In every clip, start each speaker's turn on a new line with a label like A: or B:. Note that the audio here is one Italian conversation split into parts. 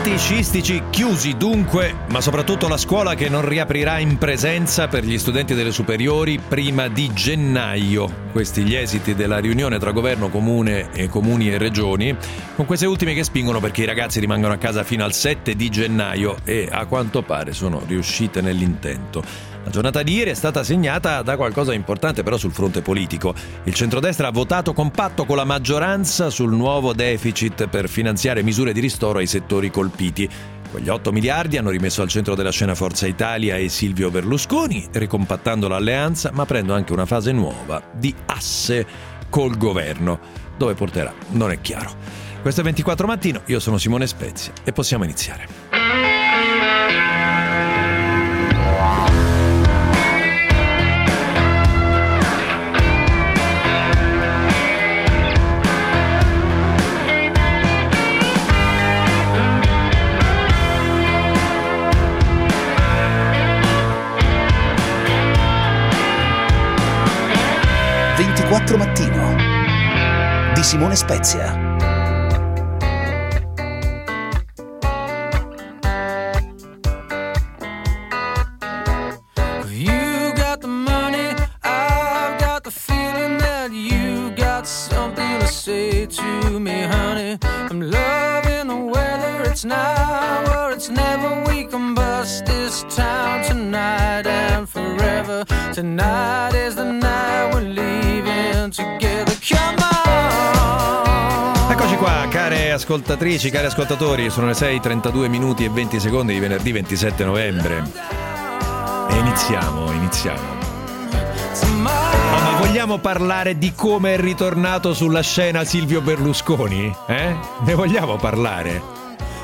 A: Impianti sciistici chiusi dunque, ma soprattutto la scuola che non riaprirà in presenza per gli studenti delle superiori prima di gennaio. Questi gli esiti della riunione tra governo, comuni e regioni, con queste ultime che spingono perché i ragazzi rimangano a casa fino al 7 di gennaio e a quanto pare sono riuscite nell'intento. La giornata di ieri è stata segnata da qualcosa di importante però sul fronte politico. Il centrodestra ha votato compatto con la maggioranza sul nuovo deficit per finanziare misure di ristoro ai settori colpiti. Quegli 8 miliardi hanno rimesso al centro della scena Forza Italia e Silvio Berlusconi, ricompattando l'alleanza, ma aprendo anche una fase nuova di asse col governo. Dove porterà? Non è chiaro. Questo è 24 Mattino, io sono Simone Spezia e possiamo iniziare.
B: Mattino di Simone Spezia.
C: You got the money, I've got the feeling that you got something to say to me, honey. I'm loving the weather, it's now or it's never. We can bust this town tonight and forever. Tonight is the night we're leaving together. Come on.
A: Eccoci qua, care ascoltatrici, cari ascoltatori, sono le 6:32 minuti e 20 secondi di venerdì 27 novembre. E iniziamo. Ma vogliamo parlare di come è ritornato sulla scena Silvio Berlusconi? Ne vogliamo parlare?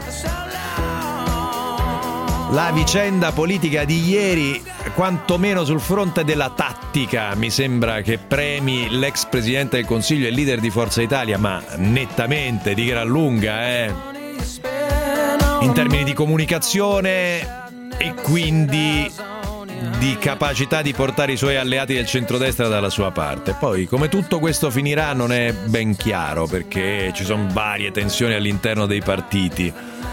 A: La vicenda politica di ieri, quantomeno sul fronte della tattica, mi sembra che premi l'ex Presidente del Consiglio e leader di Forza Italia, ma nettamente, di gran lunga, in termini di comunicazione e quindi di capacità di portare i suoi alleati del centrodestra dalla sua parte. Poi, come tutto questo finirà non è ben chiaro, perché ci sono varie tensioni all'interno dei partiti.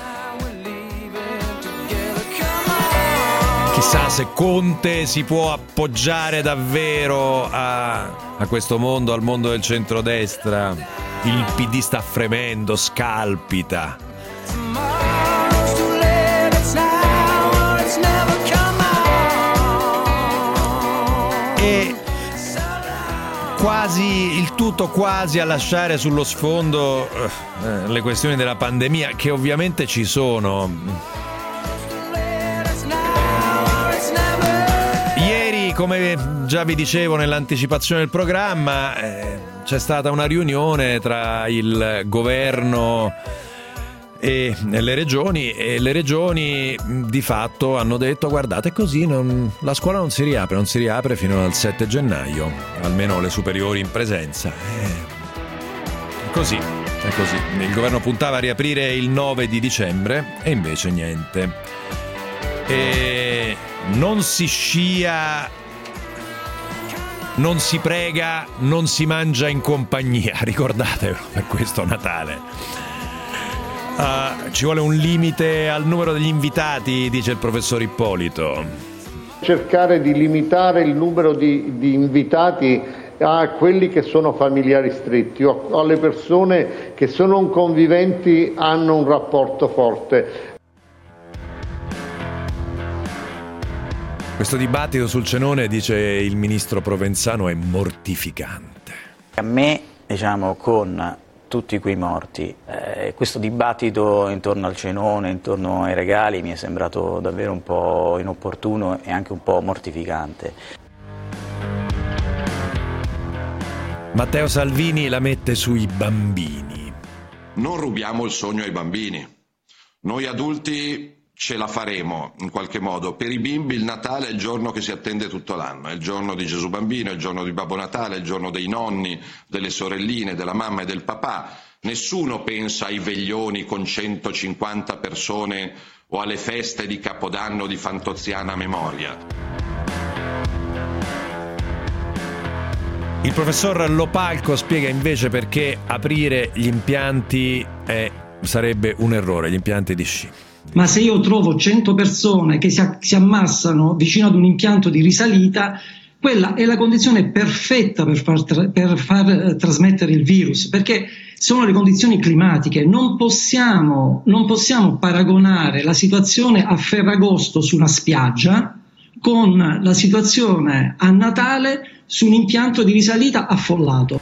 A: Chissà se Conte si può appoggiare davvero a questo mondo, al mondo del centrodestra. Il PD sta fremendo, scalpita. E quasi il tutto quasi a lasciare sullo sfondo le questioni della pandemia, che ovviamente ci sono. Come già vi dicevo nell'anticipazione del programma, c'è stata una riunione tra il governo e le regioni di fatto hanno detto: guardate, così la scuola non si riapre fino al 7 gennaio, almeno le superiori in presenza. È così. Il governo puntava a riaprire il 9 di dicembre e invece niente. E non si scia, non si prega, non si mangia in compagnia, ricordatevelo per questo Natale. Ci vuole un limite al numero degli invitati, dice il professor Ippolito.
D: Cercare di limitare il numero di invitati a quelli che sono familiari stretti o alle persone che se non conviventi hanno un rapporto forte.
A: Questo dibattito sul cenone, dice il ministro Provenzano, è mortificante.
E: A me, con tutti quei morti, questo dibattito intorno al cenone, intorno ai regali, mi è sembrato davvero un po' inopportuno e anche un po' mortificante.
A: Matteo Salvini la mette sui bambini.
F: Non rubiamo il sogno ai bambini. Noi adulti ce la faremo in qualche modo. Per i bimbi il Natale è il giorno che si attende tutto l'anno, è il giorno di Gesù Bambino, è il giorno di Babbo Natale, è il giorno dei nonni, delle sorelline, della mamma e del papà. Nessuno pensa ai veglioni con 150 persone o alle feste di Capodanno di Fantoziana memoria.
A: Il professor Lopalco spiega invece perché aprire gli impianti è sarebbe un errore, gli impianti di sci.
G: Ma se io trovo 100 persone che si ammassano vicino ad un impianto di risalita, quella è la condizione perfetta per far trasmettere il virus, perché sono le condizioni climatiche. Non possiamo paragonare la situazione a Ferragosto su una spiaggia con la situazione a Natale su un impianto di risalita affollato.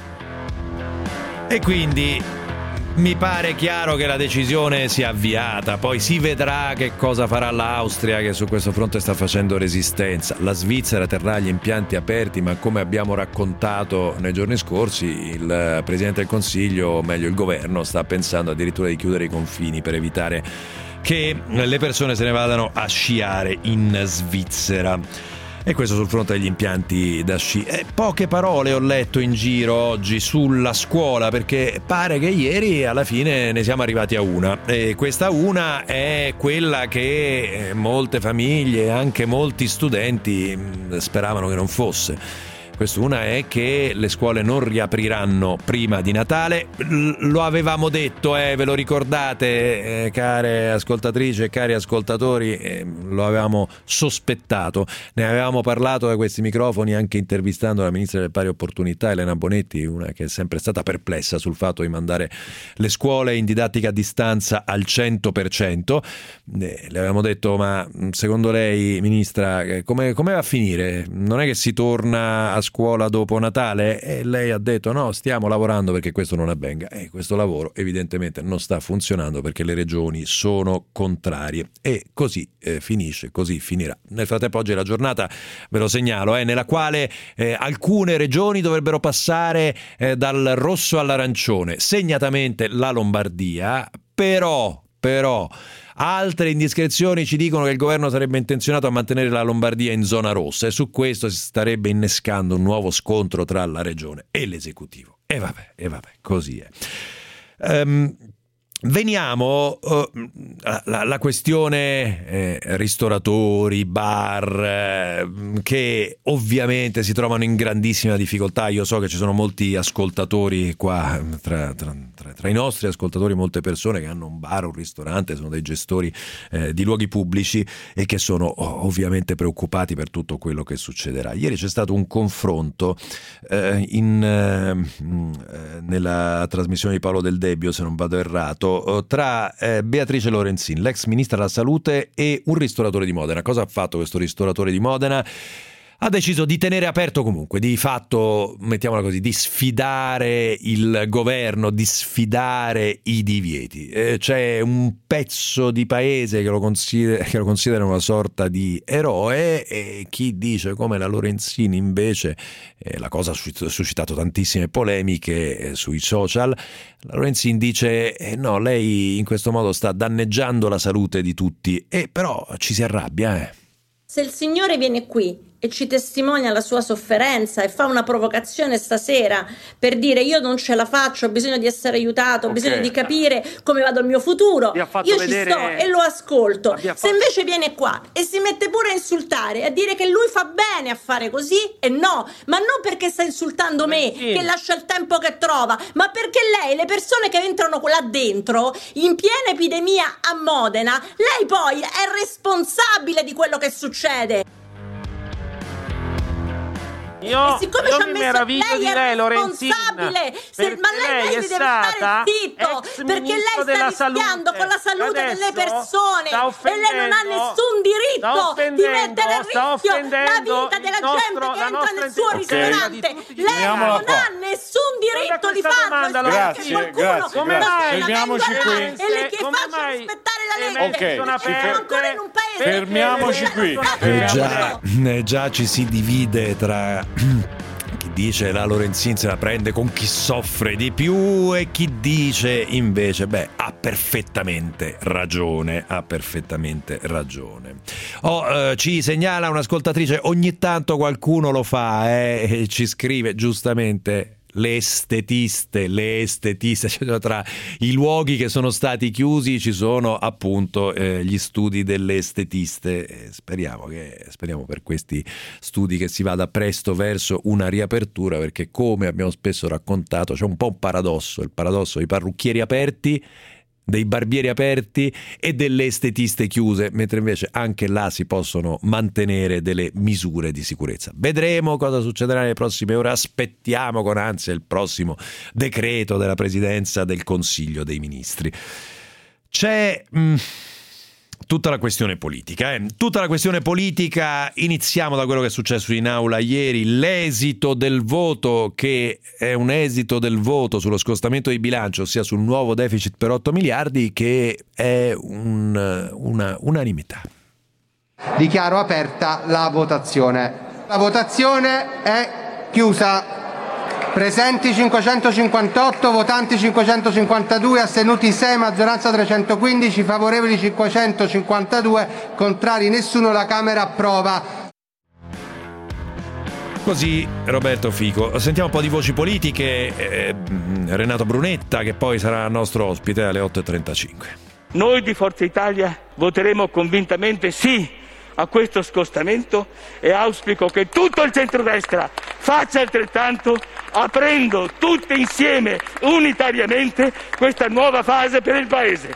A: E quindi mi pare chiaro che la decisione sia avviata, poi si vedrà che cosa farà l'Austria, che su questo fronte sta facendo resistenza. La Svizzera terrà gli impianti aperti, ma come abbiamo raccontato nei giorni scorsi, il Presidente del Consiglio, o meglio il governo, sta pensando addirittura di chiudere i confini per evitare che le persone se ne vadano a sciare in Svizzera. E questo sul fronte degli impianti da sci. Poche parole ho letto in giro oggi sulla scuola, perché pare che ieri alla fine ne siamo arrivati a una, e questa una è quella che molte famiglie e anche molti studenti speravano che non fosse. Quest'una è che le scuole non riapriranno prima di Natale. Lo avevamo detto, ve lo ricordate, care ascoltatrici e cari ascoltatori, lo avevamo sospettato. Ne avevamo parlato da questi microfoni anche intervistando la ministra delle pari opportunità Elena Bonetti, una che è sempre stata perplessa sul fatto di mandare le scuole in didattica a distanza al 100%. Le avevamo detto: ma secondo lei, ministra, come va a finire? Non è che si torna a scuola dopo Natale? E lei ha detto: no, stiamo lavorando perché questo non avvenga. E questo lavoro evidentemente non sta funzionando perché le regioni sono contrarie, e così finisce, così finirà. Nel frattempo oggi è la giornata, ve lo segnalo, nella quale alcune regioni dovrebbero passare dal rosso all'arancione, segnatamente la Lombardia. Però altre indiscrezioni ci dicono che il governo sarebbe intenzionato a mantenere la Lombardia in zona rossa, e su questo si starebbe innescando un nuovo scontro tra la regione e l'esecutivo. E vabbè, così è. Veniamo alla questione ristoratori, bar, che ovviamente si trovano in grandissima difficoltà. Io so che ci sono molti ascoltatori qua, tra i nostri ascoltatori, molte persone che hanno un bar, un ristorante, sono dei gestori di luoghi pubblici, e che sono ovviamente preoccupati per tutto quello che succederà. Ieri c'è stato un confronto nella trasmissione di Paolo Del Debbio, se non vado errato, tra Beatrice Lorenzin, l'ex ministra della salute, e un ristoratore di Modena. Cosa ha fatto questo ristoratore di Modena? Ha deciso di tenere aperto comunque, di fatto, mettiamola così, di sfidare il governo, di sfidare i divieti. C'è un pezzo di paese che lo considera una sorta di eroe, e chi dice, come la Lorenzin invece, la cosa ha suscitato tantissime polemiche sui social. La Lorenzin dice no, lei in questo modo sta danneggiando la salute di tutti, e però ci si arrabbia.
H: Se il Signore viene qui e ci testimonia la sua sofferenza e fa una provocazione stasera per dire: io non ce la faccio, ho bisogno di essere aiutato, ho bisogno di capire come vado il mio futuro, io ci sto e lo ascolto. Se invece viene qua e si mette pure a insultare, a dire che lui fa bene a fare così, e no, ma non perché sta insultando me, che lascia il tempo che trova, ma perché lei, le persone che entrano là dentro in piena epidemia a Modena, lei poi è responsabile di quello che succede.
I: Io mi meraviglio di lei, Lorenzin,
H: ma lei deve stare zitto, perché lei sta rischiando con la salute delle persone, e lei non ha nessun diritto di mettere a rischio la vita della gente che entra nel suo ristorante. Lei non ha nessun diritto di farlo.
I: Fermiamoci qui.
H: E le che faccia rispettare la legge. Siamo ancora in un paese.
I: Fermiamoci qui.
A: Già ci si divide tra chi dice la Lorenzin se la prende con chi soffre di più, e chi dice invece ha perfettamente ragione. Ci segnala un'ascoltatrice: ogni tanto qualcuno lo fa, e ci scrive giustamente le estetiste, cioè, tra i luoghi che sono stati chiusi ci sono appunto gli studi delle estetiste. Speriamo per questi studi che si vada presto verso una riapertura, perché, come abbiamo spesso raccontato, c'è un po' un paradosso, il paradosso dei parrucchieri aperti dei barbieri aperti e delle estetiste chiuse, mentre invece anche là si possono mantenere delle misure di sicurezza. Vedremo cosa succederà nelle prossime ore, aspettiamo con ansia il prossimo decreto della Presidenza del Consiglio dei Ministri. C'è tutta la questione politica. Tutta la questione politica, iniziamo da quello che è successo in aula ieri, l'esito del voto, che è un esito del voto sullo scostamento di bilancio, ossia sul nuovo deficit per 8 miliardi, che è una unanimità.
J: Dichiaro aperta la votazione. La votazione è chiusa. Presenti 558, votanti 552, astenuti 6, maggioranza 315, favorevoli 552, contrari nessuno, la Camera approva.
A: Così Roberto Fico. Sentiamo un po' di voci politiche. Renato Brunetta, che poi sarà nostro ospite alle 8.35.
K: Noi di Forza Italia voteremo convintamente sì a questo scostamento e auspico che tutto il centrodestra faccia altrettanto, aprendo tutte insieme, unitariamente, questa nuova fase per il Paese.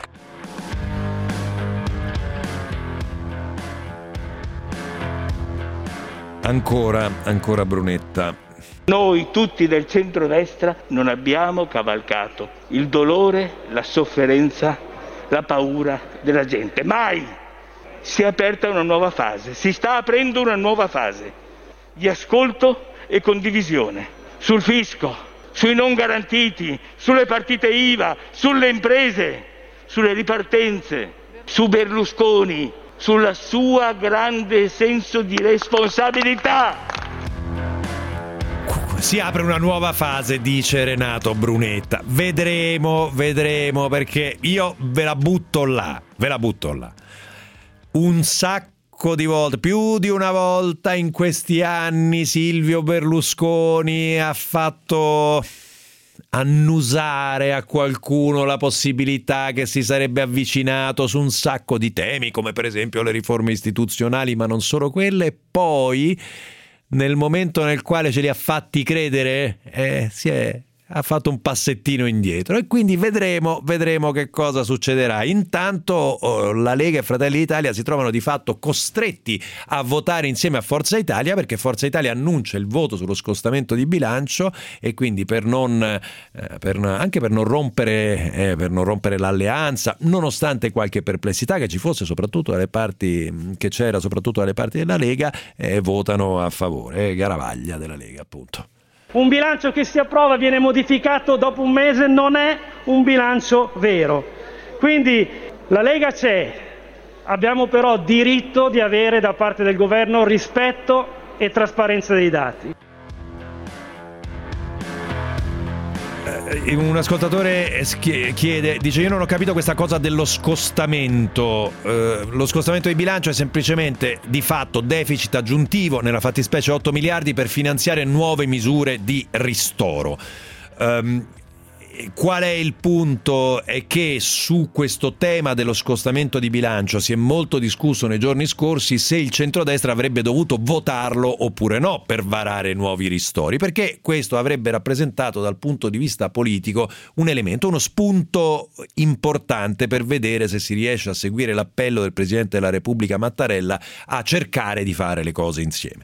A: Ancora Brunetta.
K: Noi tutti del centrodestra non abbiamo cavalcato il dolore, la sofferenza, la paura della gente. Mai! Si è aperta una nuova fase, si sta aprendo una nuova fase di ascolto e condivisione sul fisco, sui non garantiti, sulle partite IVA, sulle imprese, sulle ripartenze, su Berlusconi, sulla sua grande senso di responsabilità.
A: Si apre una nuova fase, dice Renato Brunetta. Vedremo, perché io ve la butto là. Un sacco di volte, più di una volta in questi anni, Silvio Berlusconi ha fatto annusare a qualcuno la possibilità che si sarebbe avvicinato su un sacco di temi, come per esempio le riforme istituzionali, ma non solo quelle, e poi nel momento nel quale ce li ha fatti credere ha fatto un passettino indietro, e quindi vedremo che cosa succederà. Intanto la Lega e Fratelli d'Italia si trovano di fatto costretti a votare insieme a Forza Italia, perché Forza Italia annuncia il voto sullo scostamento di bilancio, e quindi per non rompere l'alleanza, nonostante qualche perplessità che ci fosse soprattutto dalle parti della Lega, votano a favore. Garavaglia della Lega, appunto.
L: Un bilancio che si approva, viene modificato dopo un mese, non è un bilancio vero. Quindi la Lega c'è, abbiamo però diritto di avere da parte del governo rispetto e trasparenza dei dati.
A: Un ascoltatore dice: io non ho capito questa cosa dello scostamento. Lo scostamento di bilancio è semplicemente di fatto deficit aggiuntivo, nella fattispecie 8 miliardi, per finanziare nuove misure di ristoro. Qual è il punto? È che su questo tema dello scostamento di bilancio si è molto discusso nei giorni scorsi se il centrodestra avrebbe dovuto votarlo oppure no per varare nuovi ristori, perché questo avrebbe rappresentato dal punto di vista politico un elemento, uno spunto importante per vedere se si riesce a seguire l'appello del Presidente della Repubblica Mattarella a cercare di fare le cose insieme.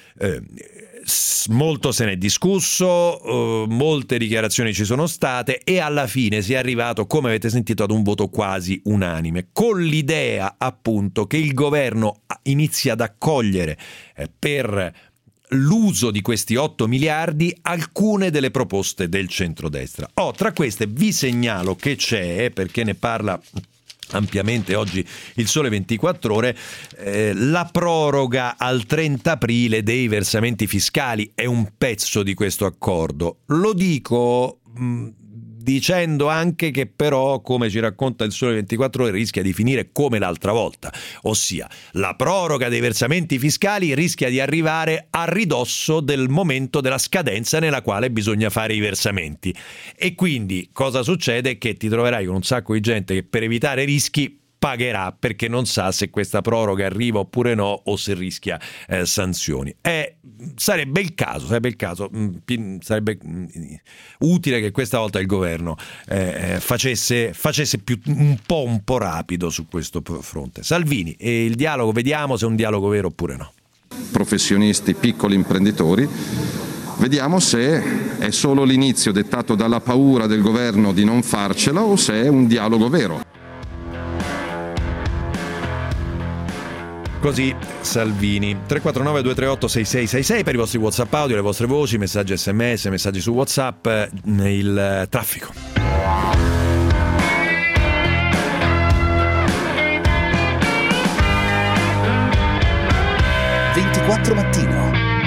A: Molto se ne è discusso, molte dichiarazioni ci sono state, e alla fine si è arrivato, come avete sentito, ad un voto quasi unanime, con l'idea appunto che il governo inizia ad accogliere per l'uso di questi 8 miliardi alcune delle proposte del centrodestra. Tra queste vi segnalo che c'è, perché ne parla ampiamente oggi il Sole 24 Ore, la proroga al 30 aprile dei versamenti fiscali è un pezzo di questo accordo. Lo dico dicendo anche che però, come ci racconta il Sole 24 Ore, rischia di finire come l'altra volta, ossia la proroga dei versamenti fiscali rischia di arrivare a ridosso del momento della scadenza nella quale bisogna fare i versamenti, e quindi cosa succede? Che ti troverai con un sacco di gente che, per evitare rischi, pagherà perché non sa se questa proroga arriva oppure no o se rischia sanzioni. Sarebbe il caso, sarebbe utile che questa volta il governo facesse più un po' rapido su questo fronte. Salvini, e il dialogo, vediamo se è un dialogo vero oppure no.
F: Professionisti, piccoli imprenditori, vediamo se è solo l'inizio dettato dalla paura del governo di non farcela o se è un dialogo vero.
A: Così Salvini. 349-238-6666 per i vostri WhatsApp audio, le vostre voci, messaggi SMS, messaggi su WhatsApp, il traffico.
B: Mattino.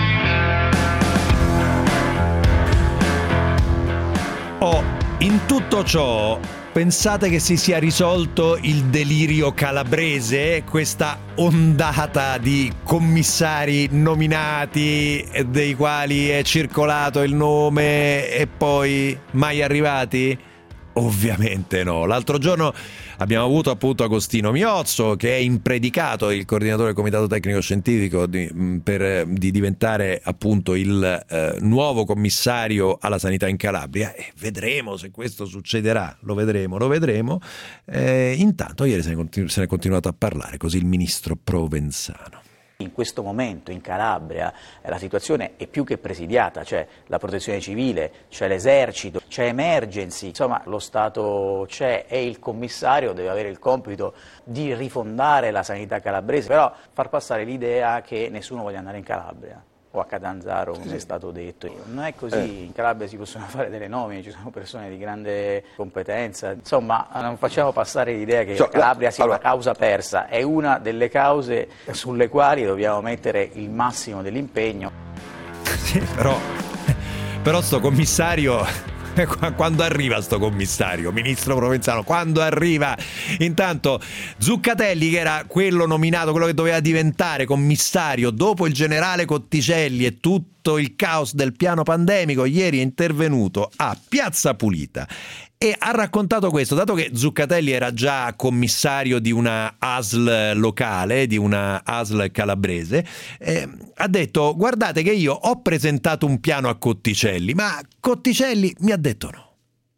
A: In tutto ciò, pensate che si sia risolto il delirio calabrese, questa ondata di commissari nominati dei quali è circolato il nome e poi mai arrivati? Ovviamente no. L'altro giorno abbiamo avuto appunto Agostino Miozzo, che è impredicato, il coordinatore del comitato tecnico scientifico di diventare appunto il nuovo commissario alla sanità in Calabria, e vedremo se questo succederà, lo vedremo. Intanto ieri se ne è continuato a parlare, così il ministro Provenzano.
E: In questo momento in Calabria la situazione è più che presidiata, c'è la protezione civile, c'è l'esercito, c'è emergency, insomma lo Stato c'è e il commissario deve avere il compito di rifondare la sanità calabrese, però far passare l'idea che nessuno voglia andare in Calabria o a Catanzaro, come è stato detto. Non è così, in Calabria si possono fare delle nomine, ci sono persone di grande competenza, insomma non facciamo passare l'idea che Calabria sia una causa persa, è una delle cause sulle quali dobbiamo mettere il massimo dell'impegno.
A: Sì, però sto commissario... Quando arriva sto commissario, ministro Provenzano, quando arriva? Intanto Zuccatelli, che era quello nominato, quello che doveva diventare commissario dopo il generale Cotticelli e tutto il caos del piano pandemico, ieri è intervenuto a Piazza Pulita e ha raccontato questo, dato che Zuccatelli era già commissario di una ASL locale, di una ASL calabrese, ha detto: guardate che io ho presentato un piano a Cotticelli, ma Cotticelli mi ha detto no.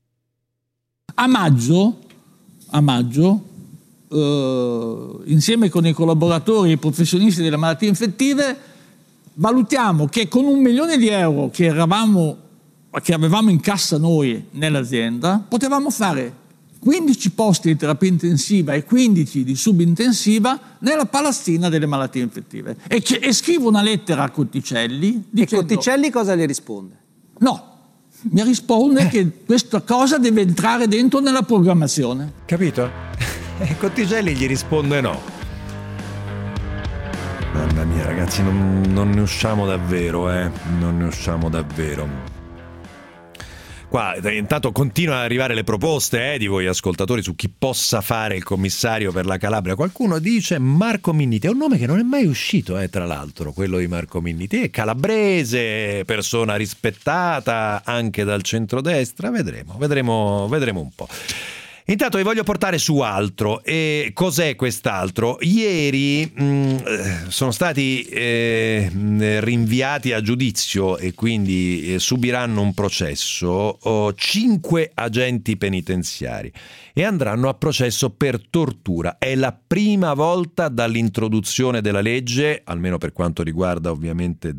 M: A maggio, insieme con i collaboratori e i professionisti delle malattie infettive, valutiamo che con 1 milione di euro che avevamo in cassa noi nell'azienda, potevamo fare 15 posti di terapia intensiva e 15 di subintensiva nella palazzina delle malattie infettive. E scrivo una lettera a Cotticelli dicendo...
N: E Cotticelli cosa le risponde?
M: No, mi risponde che questa cosa deve entrare dentro nella programmazione.
A: Capito? E Cotticelli gli risponde no. Mamma mia ragazzi, non ne usciamo davvero, non ne usciamo davvero. Qua intanto continuano ad arrivare le proposte di voi ascoltatori su chi possa fare il commissario per la Calabria. Qualcuno dice Marco Minniti, è un nome che non è mai uscito, tra l'altro, quello di Marco Minniti, è calabrese, persona rispettata anche dal centrodestra, vedremo un po'. Intanto vi voglio portare su altro. E cos'è quest'altro? Ieri sono stati rinviati a giudizio e quindi subiranno un processo 5 agenti penitenziari e andranno a processo per tortura. È la prima volta dall'introduzione della legge, almeno per quanto riguarda ovviamente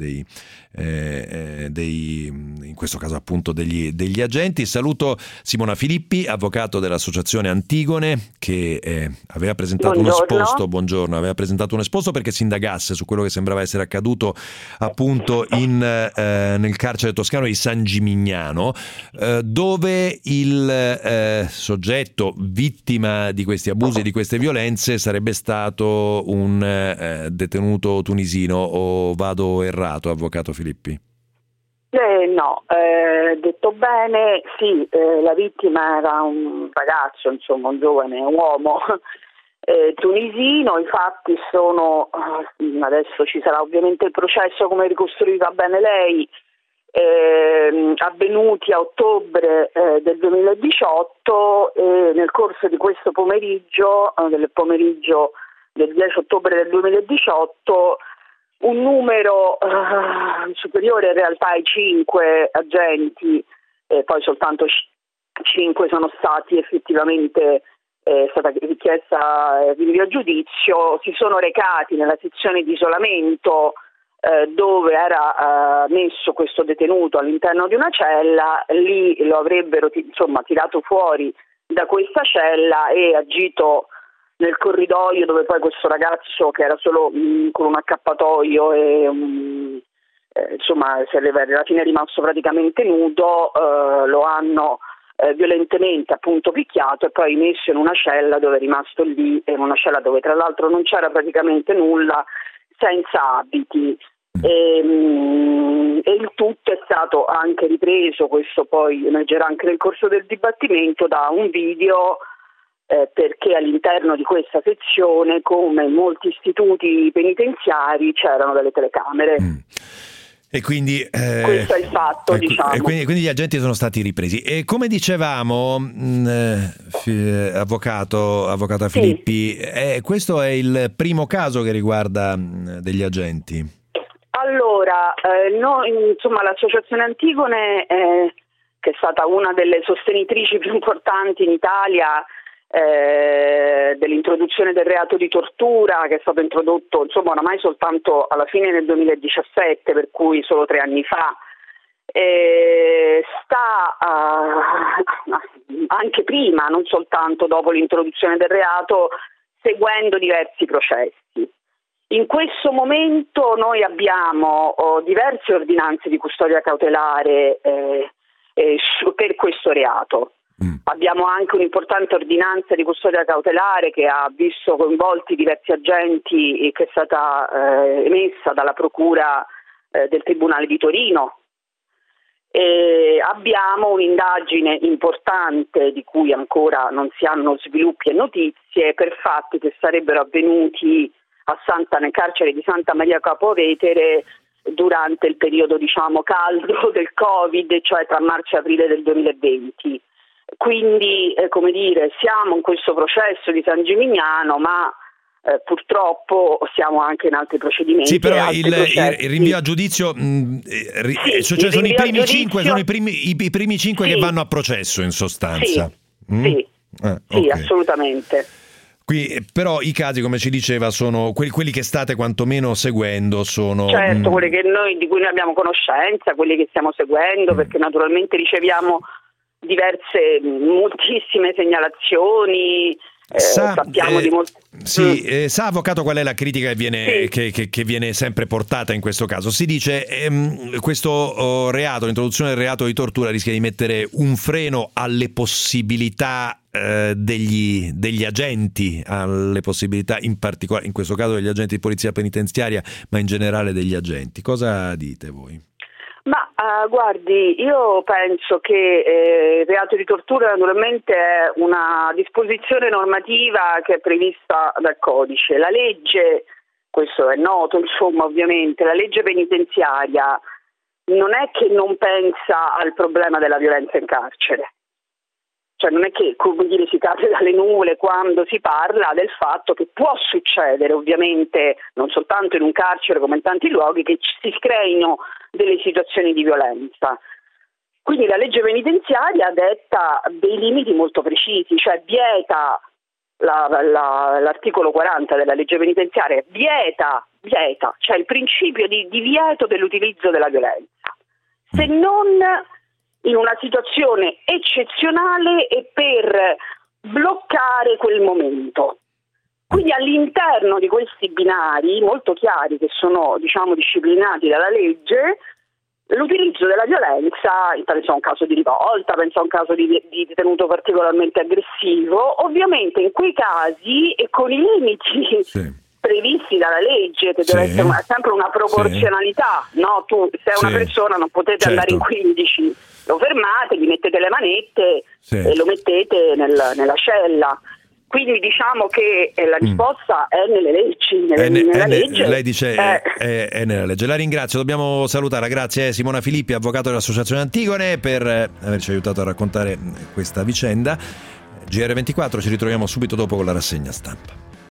A: in questo caso appunto degli agenti. Saluto Simona Filippi, avvocato dell'associazione Antigone, che aveva presentato un esposto. Buongiorno, aveva presentato un esposto perché si indagasse su quello che sembrava essere accaduto appunto nel carcere toscano di San Gimignano, dove il soggetto vittima di questi abusi e di queste violenze sarebbe stato un detenuto tunisino, o vado errato, avvocato Filippi?
O: No, detto bene, sì, la vittima era un ragazzo, insomma un giovane uomo tunisino. I fatti sono, adesso ci sarà ovviamente il processo come ricostruiva bene lei, avvenuti a ottobre del 2018, e nel corso di questo pomeriggio, del pomeriggio del 10 ottobre del 2018, un numero superiore in realtà ai 5 agenti, poi soltanto 5 sono stati effettivamente, è stata richiesta rinvio a giudizio, si sono recati nella sezione di isolamento dove era messo questo detenuto all'interno di una cella. Lì lo avrebbero tirato fuori da questa cella e agito nel corridoio, dove poi questo ragazzo, che era solo con un accappatoio e alla fine è rimasto praticamente nudo, lo hanno violentemente appunto picchiato e poi messo in una cella dove è rimasto lì, in una cella dove tra l'altro non c'era praticamente nulla, senza abiti, e il tutto è stato anche ripreso, questo poi emergerà anche nel corso del dibattimento, da un video, perché all'interno di questa sezione, come in molti istituti penitenziari, c'erano delle telecamere.
A: E quindi
O: questo è il fatto, diciamo.
A: E quindi gli agenti sono stati ripresi. E come dicevamo, avvocata Filippi, questo è il primo caso che riguarda degli agenti?
O: Allora, l'associazione Antigone, che è stata una delle sostenitrici più importanti in Italia dell'introduzione del reato di tortura, che è stato introdotto oramai soltanto alla fine del 2017, per cui solo 3 anni fa, sta anche prima, non soltanto dopo l'introduzione del reato, seguendo diversi processi. In questo momento noi abbiamo diverse ordinanze di custodia cautelare per questo reato. Abbiamo anche un'importante ordinanza di custodia cautelare che ha visto coinvolti diversi agenti e che è stata emessa dalla Procura del Tribunale di Torino. E abbiamo un'indagine importante di cui ancora non si hanno sviluppi e notizie per fatti che sarebbero avvenuti nel carcere di Santa Maria Capua Vetere durante il periodo caldo del Covid, cioè tra marzo e aprile del 2020. Quindi, siamo in questo processo di San Gimignano, ma purtroppo siamo anche in altri procedimenti.
A: Sì, però il rinvio a giudizio, sono i primi 5, sono i primi 5 che vanno a processo, in sostanza.
O: Sì,
A: okay.
O: Assolutamente.
A: Qui, però i casi, come ci diceva, sono quelli che state quantomeno seguendo, sono...
O: Certo, quelli di cui noi abbiamo conoscenza, quelli che stiamo seguendo, perché naturalmente riceviamo moltissime segnalazioni, sappiamo di molti...
A: Sa, avvocato, qual è la critica che viene sempre portata in questo caso? Si dice questo reato, l'introduzione del reato di tortura rischia di mettere un freno alle possibilità degli agenti, alle possibilità in particolare, in questo caso degli agenti di polizia penitenziaria, ma in generale degli agenti. Cosa dite voi?
O: Ma guardi, io penso che il reato di tortura naturalmente è una disposizione normativa che è prevista dal codice. La legge, questo è noto, ovviamente, la legge penitenziaria non è che non pensa al problema della violenza in carcere. Cioè non è che, si cade dalle nuvole quando si parla del fatto che può succedere, ovviamente, non soltanto in un carcere come in tanti luoghi, che si creino delle situazioni di violenza. Quindi la legge penitenziaria detta dei limiti molto precisi, cioè vieta, l'articolo 40 della legge penitenziaria vieta, cioè il principio di divieto dell'utilizzo della violenza, se non in una situazione eccezionale e per bloccare quel momento. Quindi all'interno di questi binari molto chiari, che sono disciplinati dalla legge, l'utilizzo della violenza, penso a un caso di rivolta, penso a un caso di detenuto particolarmente aggressivo, ovviamente in quei casi e con i limiti previsti dalla legge, che deve essere sempre una proporzionalità, no? Tu sei una persona, non potete andare in 15, lo fermate, gli mettete le manette e lo mettete nella cella. Quindi diciamo che la risposta è nelle leggi, nella legge.
A: Lei dice è nella legge. La ringrazio, dobbiamo salutare. Grazie Simona Filippi, avvocato dell'Associazione Antigone, per averci aiutato a raccontare questa vicenda. GR24, ci ritroviamo subito dopo con la rassegna stampa.